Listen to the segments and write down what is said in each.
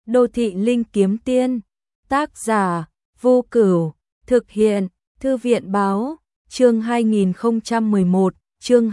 Đô thị linh kiếm tiên, tác giả, Vô Cửu, thực hiện, Thư viện báo, chương 2011, chương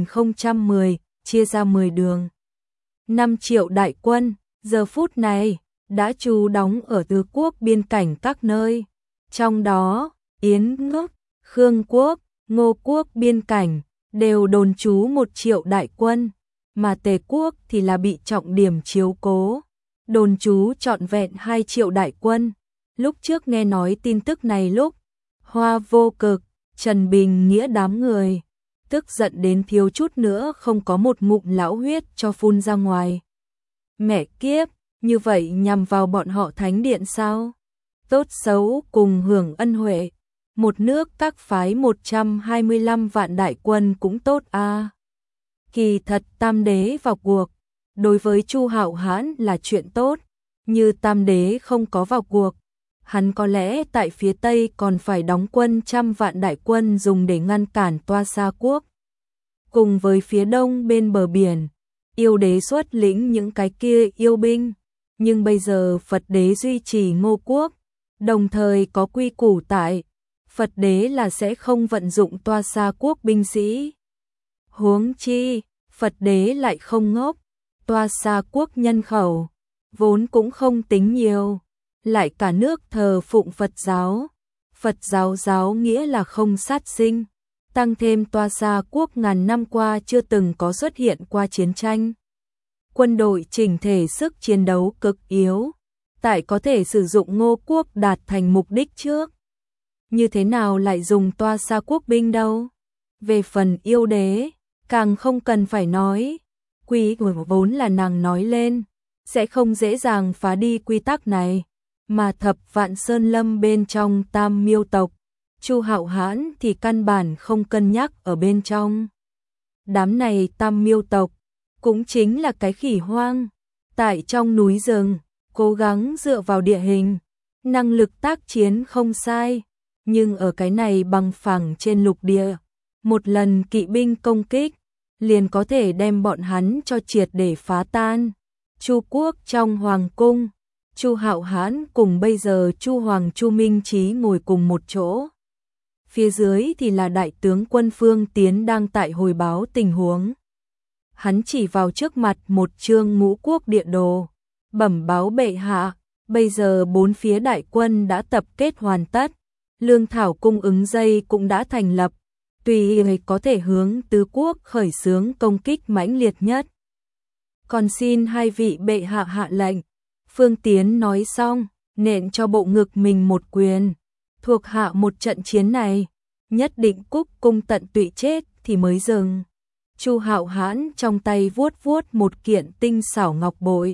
2010, chia ra 10 đường. 5 triệu đại quân, giờ phút này, đã trú đóng ở tứ quốc biên cảnh các nơi. Trong đó, Yến Quốc, Khương Quốc, Ngô Quốc biên cảnh, đều đồn trú 1 triệu đại quân, mà Tề Quốc thì là bị trọng điểm chiếu cố. Đồn trú trọn vẹn 2 triệu đại quân. Lúc trước nghe nói tin tức này lúc, Hoa Vô Cực, Trần Bình Nghĩa đám người, tức giận đến thiếu chút nữa không có một ngụm lão huyết cho phun ra ngoài. Mẹ kiếp, như vậy nhằm vào bọn họ thánh điện sao? Tốt xấu cùng hưởng ân huệ, một nước các phái 125 vạn đại quân cũng tốt a. Kỳ thật Tam Đế vào cuộc, đối với Chu Hạo Hãn là chuyện tốt, như Tam Đế không có vào cuộc, hắn có lẽ tại phía Tây còn phải đóng quân 100 vạn đại quân dùng để ngăn cản Toa Sa Quốc. Cùng với phía đông bên bờ biển, yêu đế xuất lĩnh những cái kia yêu binh, nhưng bây giờ Phật đế duy trì Ngô Quốc, đồng thời có quy củ tại, Phật đế là sẽ không vận dụng Toa Sa Quốc binh sĩ. Huống chi, Phật đế lại không ngốc, Toa Sa Quốc nhân khẩu vốn cũng không tính nhiều, lại cả nước thờ phụng Phật giáo nghĩa là không sát sinh, tăng thêm Toa Sa Quốc ngàn năm qua chưa từng có xuất hiện qua chiến tranh. Quân đội chỉnh thể sức chiến đấu cực yếu, tại có thể sử dụng Ngô Quốc đạt thành mục đích trước. Như thế nào lại dùng Toa Sa Quốc binh đâu? Về phần yêu đế, càng không cần phải nói, quy vốn là nàng nói lên, sẽ không dễ dàng phá đi quy tắc này, mà Thập Vạn Sơn Lâm bên trong Tam Miêu tộc, Chu Hạo Hãn thì căn bản không cân nhắc ở bên trong. Đám này Tam Miêu tộc, cũng chính là cái khỉ hoang, tại trong núi rừng, cố gắng dựa vào địa hình, năng lực tác chiến không sai, nhưng ở cái này bằng phẳng trên lục địa, một lần kỵ binh công kích, liền có thể đem bọn hắn cho triệt để phá tan. Chu Quốc trong hoàng cung, Chu Hạo Hãn cùng bây giờ Chu Hoàng Chu Minh Chí ngồi cùng một chỗ. Phía dưới thì là đại tướng quân Phương Tiến đang tại hồi báo tình huống. Hắn chỉ vào trước mặt một chương ngũ quốc địa đồ, bẩm báo bệ hạ, bây giờ 4 phía đại quân đã tập kết hoàn tất, lương thảo cung ứng dây cũng đã thành lập, tùy có thể hướng tứ quốc khởi xướng công kích mãnh liệt nhất. Còn xin hai vị bệ hạ hạ lệnh. Phương Tiến nói xong, nện cho bộ ngực mình một quyền. Thuộc hạ một trận chiến này, nhất định cúc cung tận tụy chết thì mới dừng. Chu Hạo Hãn trong tay vuốt vuốt một kiện tinh xảo ngọc bội.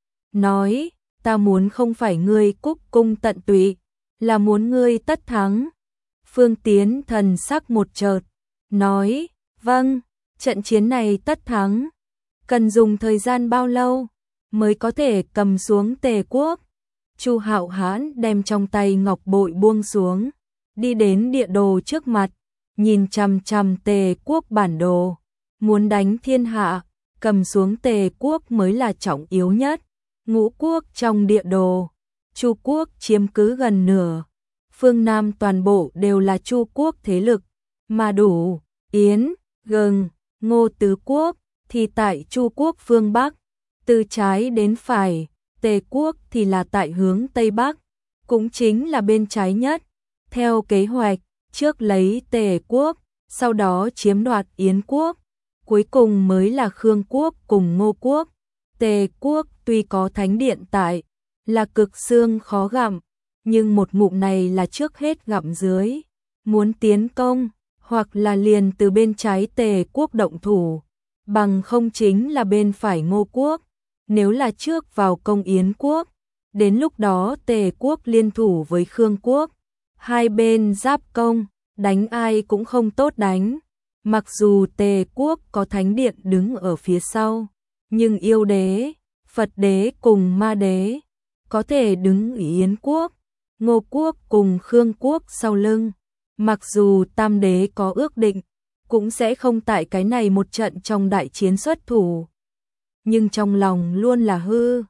Nói, ta muốn không phải ngươi cúc cung tận tụy, là muốn ngươi tất thắng. Phương Tiến thần sắc một chợt, nói, vâng, trận chiến này tất thắng. Cần dùng thời gian bao lâu mới có thể cầm xuống Tề Quốc? Chu Hạo Hãn đem trong tay ngọc bội buông xuống, đi đến địa đồ trước mặt, nhìn chằm chằm Tề Quốc bản đồ, muốn đánh thiên hạ, cầm xuống Tề Quốc mới là trọng yếu nhất. Ngũ quốc trong địa đồ, Chu Quốc chiếm cứ gần nửa, phương Nam toàn bộ đều là Chu Quốc thế lực, mà đủ, Yến, Gừng, Ngô tứ quốc thì tại Chu Quốc phương Bắc, từ trái đến phải, Tề Quốc thì là tại hướng Tây Bắc, cũng chính là bên trái nhất. Theo kế hoạch, trước lấy Tề Quốc, sau đó chiếm đoạt Yến Quốc, cuối cùng mới là Khương Quốc cùng Ngô Quốc. Tề Quốc tuy có thánh điện tại, là cực xương khó gặm, nhưng một ngụm này là trước hết gặm dưới. Muốn tiến công, hoặc là liền từ bên trái Tề Quốc động thủ, bằng không chính là bên phải Ngô Quốc. Nếu là trước vào công Yến Quốc, đến lúc đó Tề Quốc liên thủ với Khương Quốc, hai bên giáp công, đánh ai cũng không tốt đánh. Mặc dù Tề Quốc có thánh điện đứng ở phía sau, nhưng yêu đế, Phật đế cùng ma đế có thể đứng ở Yến Quốc, Ngô Quốc cùng Khương Quốc sau lưng. Mặc dù Tam đế có ước định, cũng sẽ không tại cái này một trận trong đại chiến xuất thủ. Nhưng trong lòng luôn là hư.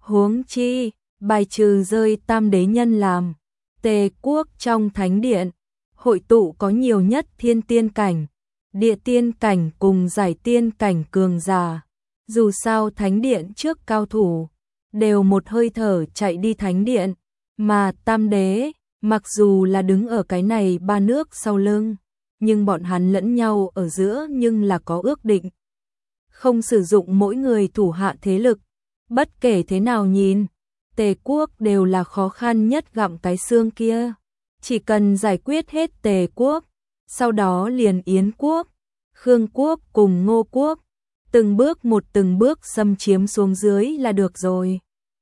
Huống chi, bài trừ rơi tam đế nhân làm, Tề quốc trong thánh điện, hội tụ có nhiều nhất thiên tiên cảnh, địa tiên cảnh cùng giải tiên cảnh cường giả. Dù sao thánh điện trước cao thủ, đều một hơi thở chạy đi thánh điện, mà tam đế, mặc dù là đứng ở cái này ba nước sau lưng, nhưng bọn hắn lẫn nhau ở giữa nhưng là có ước định. Không sử dụng mỗi người thủ hạ thế lực, bất kể thế nào nhìn, Tề quốc đều là khó khăn nhất gặm cái xương kia. Chỉ cần giải quyết hết Tề quốc, sau đó liền Yến quốc, Khương quốc cùng Ngô quốc, từng bước xâm chiếm xuống dưới là được rồi.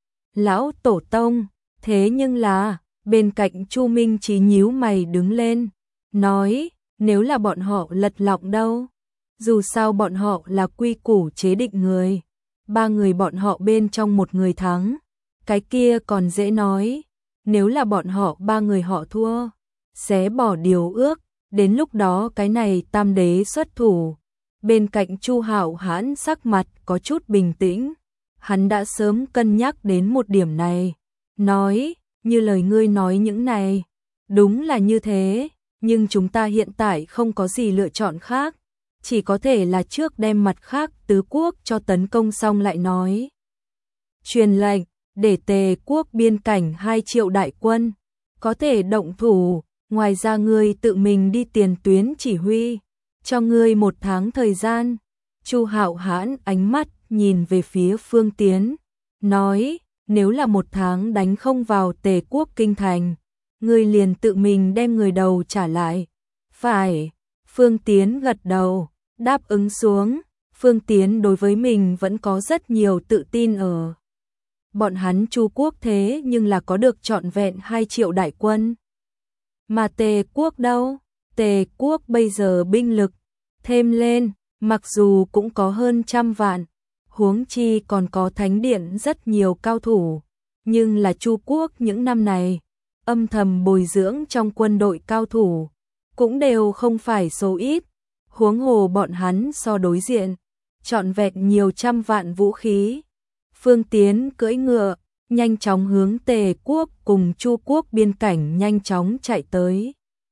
Lão tổ tông, thế nhưng là, bên cạnh Chu Minh Chí nhíu mày đứng lên, nói, nếu là bọn họ lật lọng đâu? Dù sao bọn họ là quy củ chế định người, ba người bọn họ bên trong một người thắng, cái kia còn dễ nói, nếu là bọn họ ba người họ thua, sẽ bỏ điều ước, đến lúc đó cái này tam đế xuất thủ. Bên cạnh Chu Hạo Hãn sắc mặt có chút bình tĩnh, hắn đã sớm cân nhắc đến một điểm này, nói, như lời ngươi nói những này, đúng là như thế, nhưng chúng ta hiện tại không có gì lựa chọn khác, chỉ có thể là trước đem mặt khác tứ quốc cho tấn công xong lại nói. Truyền lệnh, để Tề quốc biên cảnh 2 triệu đại quân, có thể động thủ, ngoài ra ngươi tự mình đi tiền tuyến chỉ huy, cho ngươi 1 tháng thời gian. Chu Hạo Hãn ánh mắt nhìn về phía Phương Tiến, nói, nếu là 1 tháng đánh không vào Tề quốc kinh thành, ngươi liền tự mình đem người đầu trả lại. Phải, Phương Tiến gật đầu, đáp ứng xuống. Phương Tiến đối với mình vẫn có rất nhiều tự tin ở. Bọn hắn Chu quốc thế nhưng là có được trọn vẹn 2 triệu đại quân. Mà Tề quốc đâu? Tề quốc bây giờ binh lực thêm lên, mặc dù cũng có hơn 100 vạn, huống chi còn có thánh điện rất nhiều cao thủ, nhưng là Chu quốc những năm này âm thầm bồi dưỡng trong quân đội cao thủ, cũng đều không phải số ít, huống hồ bọn hắn so đối diện, trọn vẹn nhiều trăm vạn vũ khí. Phương Tiến cưỡi ngựa, nhanh chóng hướng Tề quốc cùng Chu quốc biên cảnh nhanh chóng chạy tới.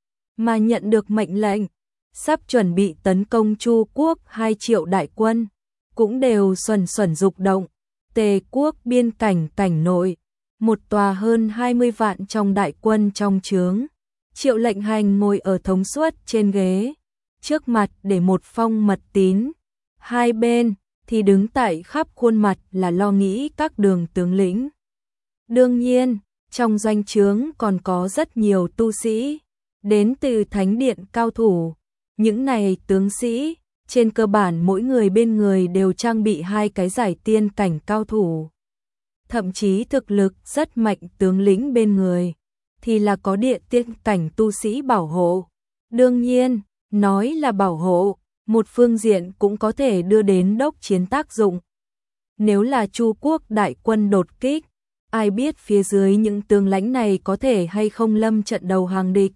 Mà nhận được mệnh lệnh, sắp chuẩn bị tấn công Chu quốc 2 triệu đại quân, cũng đều xuẩn dục động. Tề quốc biên cảnh cảnh nội, một tòa hơn 20 vạn trong đại quân trong trướng. Triệu Lệnh Hành ngồi ở thống suất trên ghế, trước mặt để một phong mật tín, hai bên thì đứng tại khắp khuôn mặt là lo nghĩ các đường tướng lĩnh. Đương nhiên, trong doanh trướng còn có rất nhiều tu sĩ, đến từ thánh điện cao thủ. Những này tướng sĩ, trên cơ bản mỗi người bên người đều trang bị 2 cái giải tiên cảnh cao thủ. Thậm chí thực lực rất mạnh tướng lĩnh bên người, thì là có địa tiên cảnh tu sĩ bảo hộ. Đương nhiên, nói là bảo hộ, một phương diện cũng có thể đưa đến đốc chiến tác dụng. Nếu là Chu quốc đại quân đột kích, ai biết phía dưới những tướng lãnh này có thể hay không lâm trận đầu hàng địch.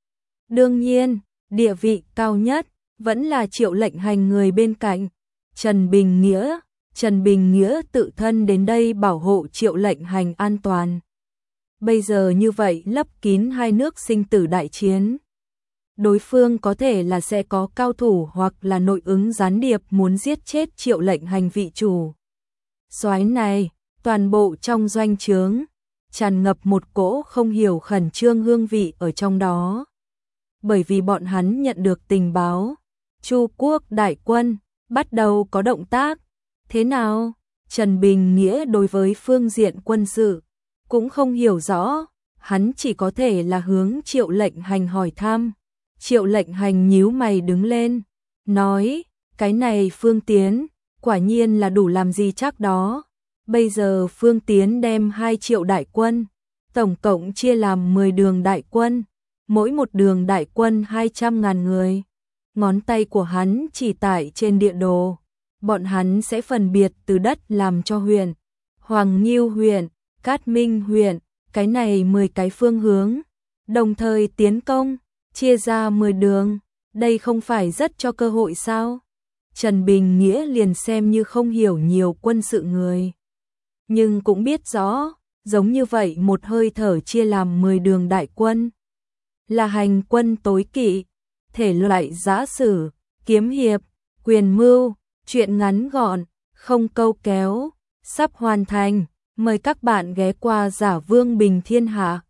Đương nhiên, địa vị cao nhất vẫn là Triệu Lệnh Hành người bên cạnh, Trần Bình Nghĩa. Trần Bình Nghĩa tự thân đến đây bảo hộ Triệu Lệnh Hành an toàn. Bây giờ như vậy lấp kín 2 nước sinh tử đại chiến. Đối phương có thể là sẽ có cao thủ hoặc là nội ứng gián điệp muốn giết chết Triệu Lệnh Hành vị chủ. Soái này, toàn bộ trong doanh trướng, tràn ngập một cỗ không hiểu khẩn trương hương vị ở trong đó. Bởi vì bọn hắn nhận được tình báo, Chu quốc đại quân bắt đầu có động tác. Thế nào? Trần Bình Nghĩa đối với phương diện quân sự cũng không hiểu rõ, hắn chỉ có thể là hướng Triệu Lệnh Hành hỏi thăm. Triệu Lệnh Hành nhíu mày đứng lên, nói, cái này Phương Tiến, quả nhiên là đủ làm gì chắc đó. Bây giờ Phương Tiến đem 2 triệu đại quân, tổng cộng chia làm 10 đường đại quân, mỗi một đường đại quân 200.000 người. Ngón tay của hắn chỉ tại trên địa đồ. Bọn hắn sẽ phân biệt từ đất làm cho huyện, Hoàng Nghiêu huyện, Cát Minh huyện, cái này 10 cái phương hướng, đồng thời tiến công, chia ra 10 đường, đây không phải rất cho cơ hội sao? Trần Bình Nghĩa liền xem như không hiểu nhiều quân sự người. nhưng cũng biết rõ, giống như vậy một hơi thở chia làm 10 đường đại quân. Là hành quân tối kỵ, thể loại giã sử, kiếm hiệp, quyền mưu, truyện ngắn gọn, không câu kéo, sắp hoàn thành. Mời các bạn ghé qua Giả Vương Bình Thiên Hạ.